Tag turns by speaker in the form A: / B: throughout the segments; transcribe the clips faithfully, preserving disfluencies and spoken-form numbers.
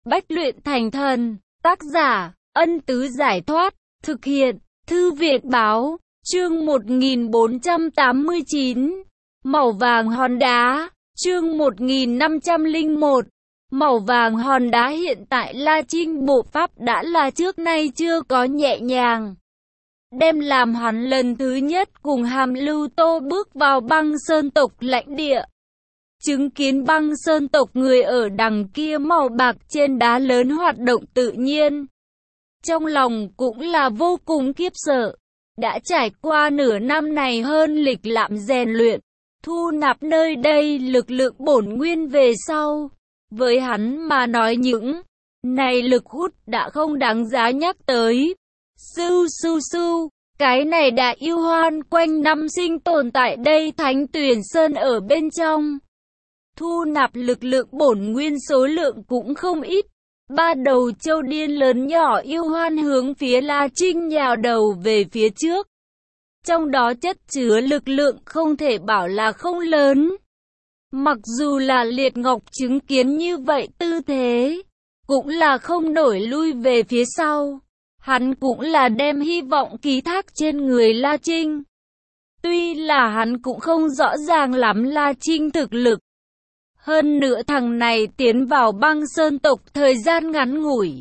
A: bách luyện thành thần. Tác giả, Ân Tứ Giải Thoát. Thực hiện, Thư viện Báo. Chương một nghìn bốn trăm tám mươi chín. Màu vàng hòn đá. Chương một nghìn năm trăm lẻ một. Màu vàng hòn đá. Hiện tại La Trinh bộ pháp đã là trước nay chưa có nhẹ nhàng. Đem làm hắn lần thứ nhất cùng Hàm Lưu Tô bước vào băng sơn tộc lãnh địa. Chứng kiến băng sơn tộc người ở đằng kia màu bạc trên đá lớn hoạt động tự nhiên. Trong lòng cũng là vô cùng khiếp sợ. Đã trải qua nửa năm này hơn lịch lãm rèn luyện, thu nạp nơi đây lực lượng bổn nguyên về sau. Với hắn mà nói những này lực hút đã không đáng giá nhắc tới. Sưu sưu sưu, cái này đã yêu hoan quanh năm sinh tồn tại đây Thánh Tuyền Sơn ở bên trong. Thu nạp lực lượng bổn nguyên số lượng cũng không ít. Ba đầu châu điên lớn nhỏ yêu hoan hướng phía La Trinh nhào đầu về phía trước. Trong đó chất chứa lực lượng không thể bảo là không lớn. Mặc dù là Liệt Ngọc chứng kiến như vậy tư thế, cũng là không nổi lui về phía sau. Hắn cũng là đem hy vọng ký thác trên người La Trinh. Tuy là hắn cũng không rõ ràng lắm La Trinh thực lực. Hơn nữa thằng này tiến vào băng sơn tộc thời gian ngắn ngủi.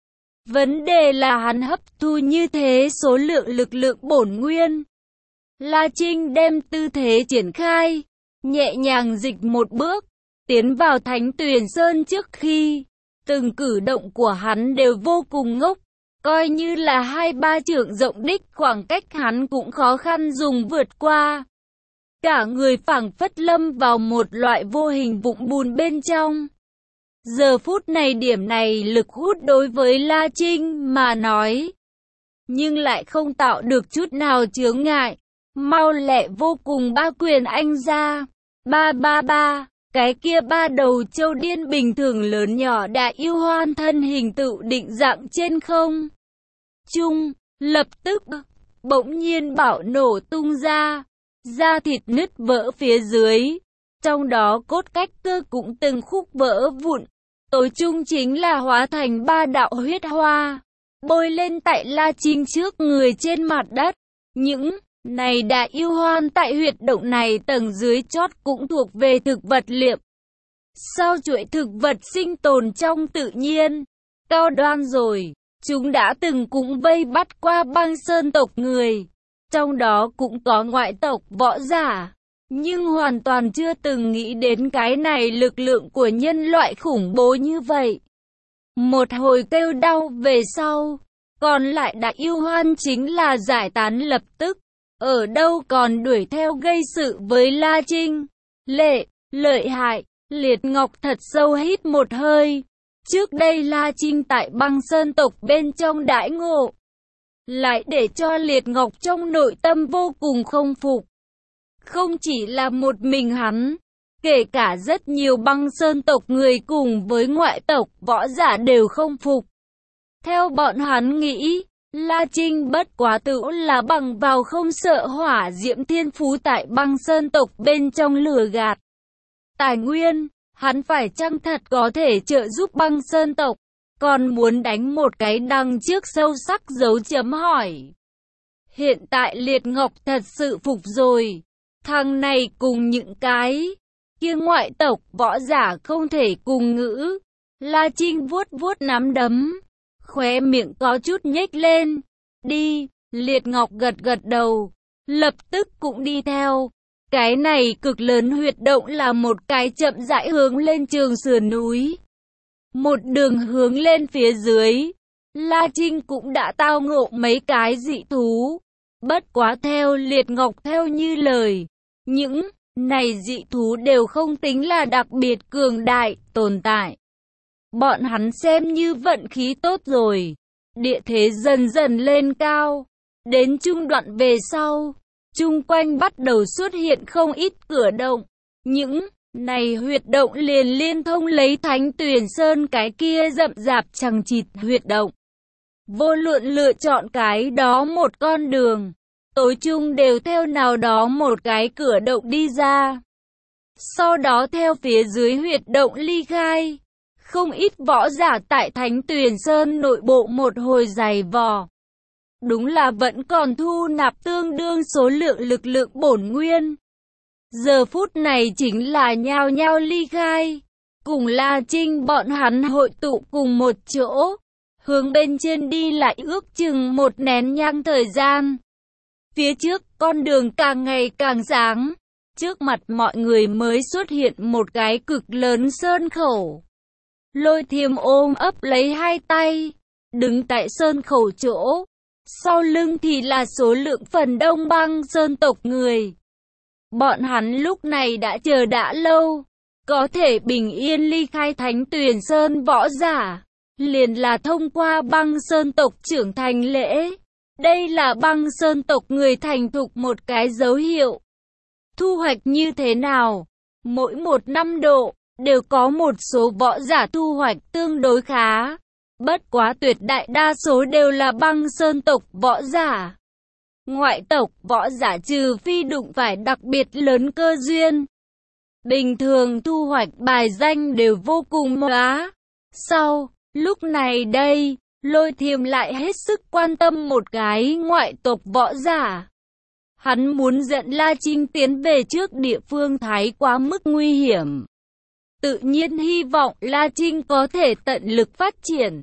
A: Vấn đề là hắn hấp thu như thế số lượng lực lượng bổn nguyên. La Trinh đem tư thế triển khai, nhẹ nhàng dịch một bước, tiến vào Thánh Tuyền Sơn trước khi. Từng cử động của hắn đều vô cùng ngốc, coi như là hai ba trượng rộng đích khoảng cách hắn cũng khó khăn dùng vượt qua. Cả người phảng phất lâm vào một loại vô hình vũng bùn bên trong. Giờ phút này điểm này lực hút đối với La Trinh mà nói, nhưng lại không tạo được chút nào chướng ngại. Mau lẹ vô cùng ba quyền anh ra. Ba ba ba, cái kia ba đầu châu điên bình thường lớn nhỏ đã yêu hoan thân hình tự định dạng trên không trung, lập tức bỗng nhiên bạo nổ tung ra. Da thịt nứt vỡ phía dưới, trong đó cốt cách cơ cũng từng khúc vỡ vụn. Tối chung chính là hóa thành ba đạo huyết hoa, bôi lên tại La Trinh trước người trên mặt đất. Những này đã yêu hoan tại huyệt động này tầng dưới chót cũng thuộc về thực vật liệm. Sao chuỗi thực vật sinh tồn trong tự nhiên, cao đoan rồi, chúng đã từng cũng vây bắt qua băng sơn tộc người. Trong đó cũng có ngoại tộc võ giả, nhưng hoàn toàn chưa từng nghĩ đến cái này lực lượng của nhân loại khủng bố như vậy. Một hồi kêu đau về sau, còn lại đã yêu hoan chính là giải tán lập tức, ở đâu còn đuổi theo gây sự với La Trinh. Lệ, lợi hại, Liệt Ngọc thật sâu hít một hơi. Trước đây La Trinh tại băng sơn tộc bên trong đãi ngộ, lại để cho Liệt Ngọc trong nội tâm vô cùng không phục. Không chỉ là một mình hắn, kể cả rất nhiều băng sơn tộc người cùng với ngoại tộc võ giả đều không phục. Theo bọn hắn nghĩ, La Trinh bất quá tự là bằng vào không sợ hỏa diễm thiên phú tại băng sơn tộc bên trong lừa gạt tài nguyên, hắn phải chăng thật có thể trợ giúp băng sơn tộc? Còn muốn đánh một cái đằng trước sâu sắc dấu chấm hỏi. Hiện tại Liệt Ngọc thật sự phục rồi. Thằng này cùng những cái kia ngoại tộc võ giả không thể cùng ngữ. La Trinh vuốt vuốt nắm đấm, khóe miệng có chút nhếch lên. Đi, Liệt Ngọc gật gật đầu, lập tức cũng đi theo. Cái này cực lớn huyệt động là một cái chậm rãi hướng lên trường sườn núi. Một đường hướng lên phía dưới, La Trinh cũng đã tao ngộ mấy cái dị thú. Bất quá theo Liệt Ngọc theo như lời, những này dị thú đều không tính là đặc biệt cường đại tồn tại. Bọn hắn xem như vận khí tốt rồi. Địa thế dần dần lên cao. Đến trung đoạn về sau, chung quanh bắt đầu xuất hiện không ít cửa động. Những này huyệt động liền liên thông lấy Thánh Tuyền Sơn cái kia rậm rạp chằng chịt huyệt động. Vô luận lựa chọn cái đó một con đường, tối chung đều theo nào đó một cái cửa động đi ra. Sau đó theo phía dưới huyệt động ly khai. không ít võ giả tại Thánh Tuyền Sơn nội bộ một hồi giày vò. Đúng là vẫn còn thu nạp tương đương số lượng lực lượng bổn nguyên. Giờ phút này chính là nhao nhao ly khai. Cùng La Trinh bọn hắn hội tụ cùng một chỗ. Hướng bên trên đi lại ước chừng một nén nhang thời gian. Phía trước, con đường càng ngày càng sáng. Trước mặt mọi người mới xuất hiện một cái cực lớn sơn khẩu. Lôi Thiêm ôm ấp lấy hai tay, đứng tại sơn khẩu chỗ. Sau lưng thì là số lượng phần đông băng sơn tộc người. Bọn hắn lúc này đã chờ đã lâu. Có thể bình yên ly khai Thánh Tuyền Sơn võ giả. Liền là thông qua băng sơn tộc trưởng thành lễ. Đây là băng sơn tộc người thành thục một cái dấu hiệu. Thu hoạch như thế nào? Mỗi một năm độ, đều có một số võ giả thu hoạch tương đối khá. Bất quá tuyệt đại đa số đều là băng sơn tộc võ giả. Ngoại tộc võ giả trừ phi đụng phải đặc biệt lớn cơ duyên. Bình thường thu hoạch bài danh đều vô cùng khá. Sau, lúc này đây, Lôi Thiêm lại hết sức quan tâm một cái ngoại tộc võ giả. Hắn muốn dẫn La Trinh tiến về trước địa phương thái quá mức nguy hiểm. Tự nhiên hy vọng La Trinh có thể tận lực phát triển.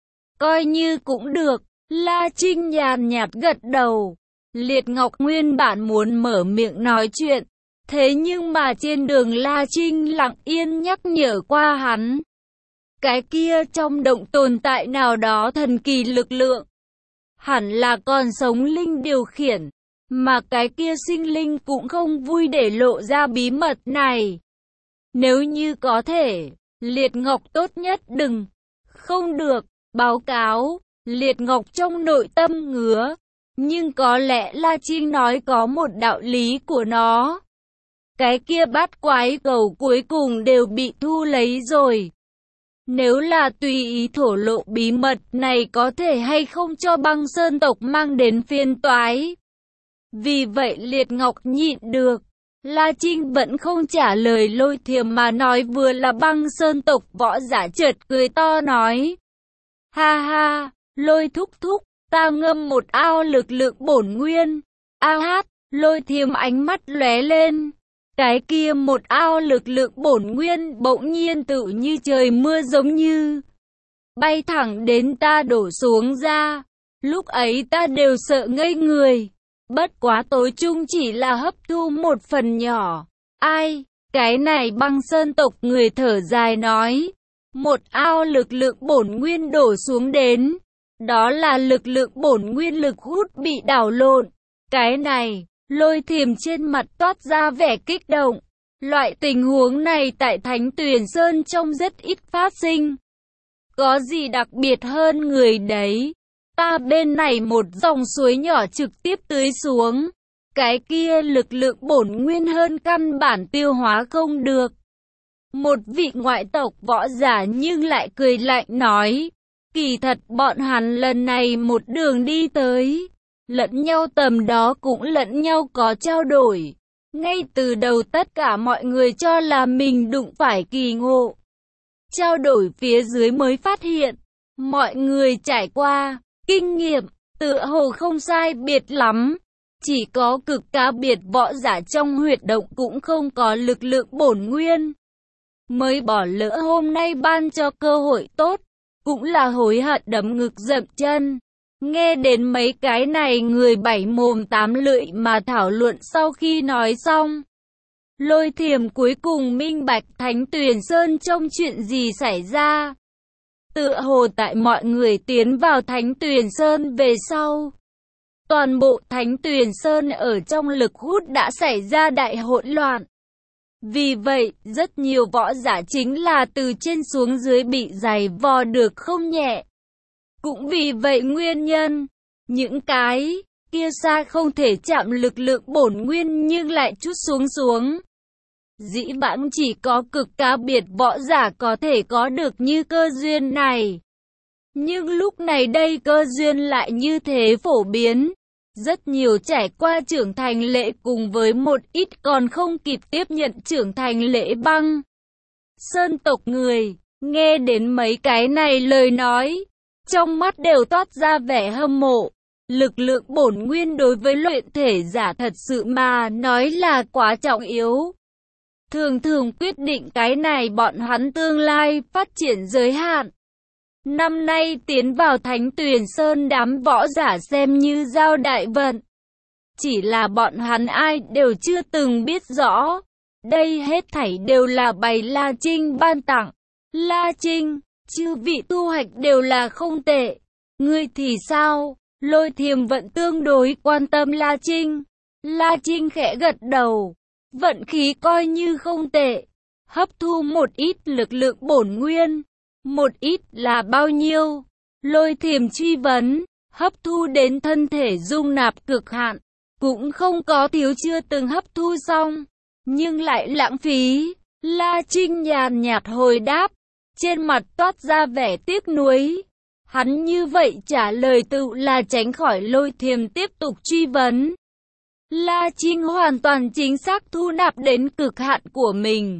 A: Coi như cũng được, La Trinh nhàn nhạt gật đầu. Liệt Ngọc nguyên bản muốn mở miệng nói chuyện. Thế nhưng mà trên đường La Trinh lặng yên nhắc nhở qua hắn. Cái kia trong động tồn tại nào đó thần kỳ lực lượng. Hẳn là còn sống linh điều khiển. Mà cái kia sinh linh cũng không vui để lộ ra bí mật này. Nếu như có thể, Liệt Ngọc tốt nhất đừng. Không được, báo cáo, Liệt Ngọc trong nội tâm ngứa. Nhưng có lẽ La Trinh nói có một đạo lý của nó. Cái kia bát quái cầu cuối cùng đều bị thu lấy rồi. Nếu là tùy ý thổ lộ bí mật này có thể hay không cho băng sơn tộc mang đến phiền toái. Vì vậy Liệt Ngọc nhịn được. La Trinh vẫn không trả lời Lôi Thiềm mà nói vừa là băng sơn tộc võ giả chợt cười to nói. Ha ha, Lôi thúc thúc, ta ngâm một ao lực lượng bổn nguyên. A hát, Lôi Thiềm ánh mắt lóe lên. Cái kia một ao lực lượng bổn nguyên bỗng nhiên tự như trời mưa giống như. Bay thẳng đến ta đổ xuống ra. Lúc ấy ta đều sợ ngây người. Bất quá tối chung chỉ là hấp thu một phần nhỏ. Ai, cái này băng sơn tộc người thở dài nói. Một ao lực lượng bổn nguyên đổ xuống đến. Đó là lực lượng bổn nguyên lực hút bị đảo lộn. Cái này, Lôi Thiềm trên mặt toát ra vẻ kích động. Loại tình huống này tại Thánh Tuyền Sơn trong rất ít phát sinh. Có gì đặc biệt hơn người đấy? Ta bên này một dòng suối nhỏ trực tiếp tưới xuống. Cái kia lực lượng bổn nguyên hơn căn bản tiêu hóa không được. Một vị ngoại tộc võ giả nhưng lại cười lạnh nói. Kỳ thật bọn hắn lần này một đường đi tới. Lẫn nhau tầm đó cũng lẫn nhau có trao đổi. Ngay từ đầu tất cả mọi người cho là mình đụng phải kỳ ngộ. Trao đổi phía dưới mới phát hiện. Mọi người trải qua. Kinh nghiệm, tựa hồ không sai biệt lắm. Chỉ có cực cá biệt võ giả trong huyệt động cũng không có lực lượng bổn nguyên. Mới bỏ lỡ hôm nay ban cho cơ hội tốt. Cũng là hối hận đấm ngực dậm chân. Nghe đến mấy cái này người bảy mồm tám lưỡi mà thảo luận sau khi nói xong. Lôi Thiềm cuối cùng minh bạch Thánh Tuyền Sơn trong chuyện gì xảy ra. Tựa hồ tại mọi người tiến vào Thánh Tuyền Sơn về sau. Toàn bộ Thánh Tuyền Sơn ở trong lực hút đã xảy ra đại hỗn loạn. Vì vậy, rất nhiều võ giả chính là từ trên xuống dưới bị giày vò được không nhẹ. Cũng vì vậy nguyên nhân, những cái kia xa không thể chạm lực lượng bổn nguyên nhưng lại chút xuống xuống. Dĩ vãng chỉ có cực cá biệt võ giả có thể có được như cơ duyên này. Nhưng lúc này đây cơ duyên lại như thế phổ biến. Rất nhiều trải qua trưởng thành lễ cùng với một ít còn không kịp tiếp nhận trưởng thành lễ băng sơn tộc người. Nghe đến mấy cái này lời nói, trong mắt đều toát ra vẻ hâm mộ. Lực lượng bổn nguyên đối với luyện thể giả thật sự mà nói là quá trọng yếu. Thường thường quyết định cái này bọn hắn tương lai phát triển giới hạn. Năm nay tiến vào Thánh Tuyền Sơn đám võ giả xem như giao đại vận. Chỉ là bọn hắn ai đều chưa từng biết rõ. Đây hết thảy đều là bày La Trinh ban tặng. La Trinh, chư vị tu hoạch đều là không tệ. Ngươi thì sao? Lôi Thiềm vẫn tương đối quan tâm La Trinh. La Trinh khẽ gật đầu. Vận khí coi như không tệ. Hấp thu một ít lực lượng bổn nguyên. Một ít là bao nhiêu? Lôi Thiềm truy vấn. Hấp thu đến thân thể dung nạp cực hạn. Cũng không có thiếu chưa từng hấp thu xong. Nhưng lại lãng phí. La Trinh nhàn nhạt hồi đáp. Trên mặt toát ra vẻ tiếc nuối. Hắn như vậy trả lời tự là tránh khỏi Lôi Thiềm tiếp tục truy vấn. La Trinh hoàn toàn chính xác thu nạp đến cực hạn của mình.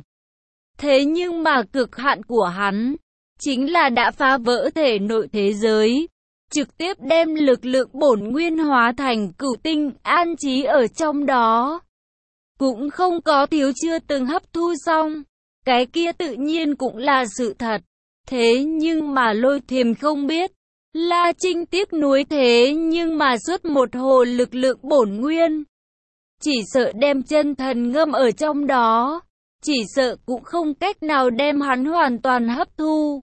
A: Thế nhưng mà cực hạn của hắn chính là đã phá vỡ thể nội thế giới, trực tiếp đem lực lượng bổn nguyên hóa thành cửu tinh an trí ở trong đó. Cũng không có thiếu chưa từng hấp thu xong. Cái kia tự nhiên cũng là sự thật. Thế nhưng mà Lôi Thiềm không biết. La Trinh tiếc nuối thế nhưng mà suốt một hồ lực lượng bổn nguyên. Chỉ sợ đem chân thần ngâm ở trong đó. Chỉ sợ cũng không cách nào đem hắn hoàn toàn hấp thu.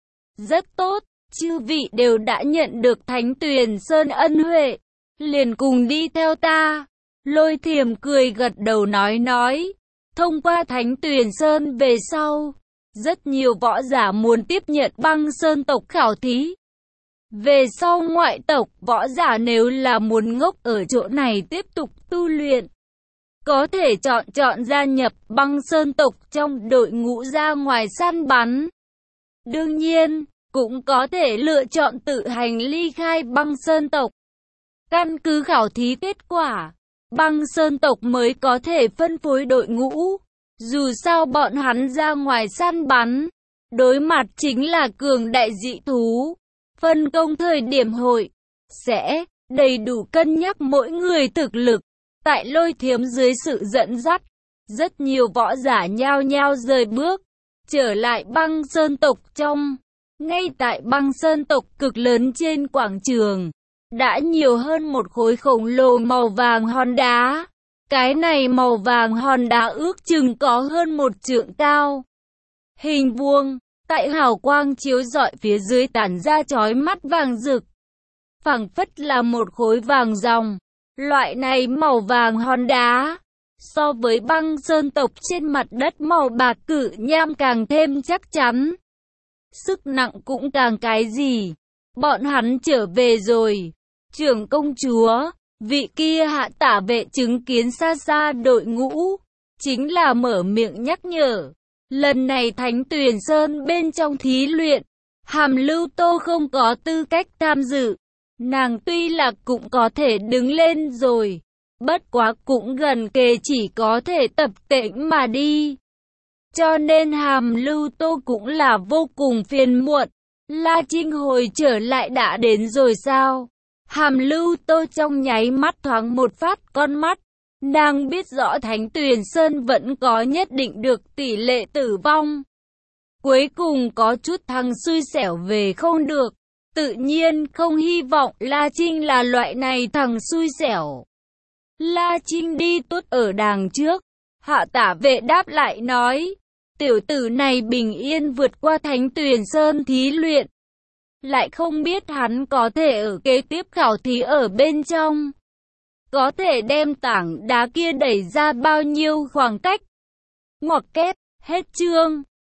A: Rất tốt, chư vị đều đã nhận được Thánh Tuyền Sơn ân huệ. Liền cùng đi theo ta. Lôi Thiềm cười gật đầu nói nói. Thông qua Thánh Tuyền Sơn về sau, rất nhiều võ giả muốn tiếp nhận Băng Sơn tộc khảo thí. Về sau ngoại tộc võ giả nếu là muốn ngốc ở chỗ này tiếp tục tu luyện, có thể chọn chọn gia nhập Băng Sơn tộc trong đội ngũ ra ngoài săn bắn. Đương nhiên, cũng có thể lựa chọn tự hành ly khai Băng Sơn tộc. Căn cứ khảo thí kết quả, Băng Sơn tộc mới có thể phân phối đội ngũ. Dù sao bọn hắn ra ngoài săn bắn, đối mặt chính là cường đại dị thú. Phân công thời điểm hội, sẽ đầy đủ cân nhắc mỗi người thực lực. Tại Lôi Thiềm dưới sự dẫn dắt, rất nhiều võ giả nhao nhao rời bước, trở lại Băng Sơn tộc trong. Ngay tại Băng Sơn tộc cực lớn trên quảng trường, đã nhiều hơn một khối khổng lồ màu vàng hòn đá. Cái này màu vàng hòn đá ước chừng có hơn một trượng cao. Hình vuông, tại hào quang chiếu rọi phía dưới tản ra chói mắt vàng rực. Phảng phất là một khối vàng ròng. Loại này màu vàng hòn đá, so với Băng Sơn tộc trên mặt đất màu bạc cự nham càng thêm chắc chắn. Sức nặng cũng càng cái gì. Bọn hắn trở về rồi. Trưởng công chúa, vị kia hạ tả vệ chứng kiến xa xa đội ngũ, chính là mở miệng nhắc nhở. Lần này Thánh Tuyền Sơn bên trong thí luyện, Hàm Lưu Tô không có tư cách tham dự. Nàng tuy là cũng có thể đứng lên rồi, bất quá cũng gần kề chỉ có thể tập tễnh mà đi. Cho nên Hàm Lưu Tô cũng là vô cùng phiền muộn. La Trinh hồi trở lại đã đến rồi sao? Hàm Lưu Tô trong nháy mắt thoáng một phát con mắt. Nàng biết rõ Thánh Tuyền Sơn vẫn có nhất định được tỷ lệ tử vong. Cuối cùng có chút thằng xui xẻo về không được. Tự nhiên không hy vọng La Trinh là loại này thằng xui xẻo. La Trinh đi tốt ở đằng trước. Hạ tả vệ đáp lại nói. Tiểu tử này bình yên vượt qua Thánh Tuyền Sơn thí luyện. Lại không biết hắn có thể ở kế tiếp khảo thí ở bên trong. Có thể đem tảng đá kia đẩy ra bao nhiêu khoảng cách. Ngoặc kép, hết chương.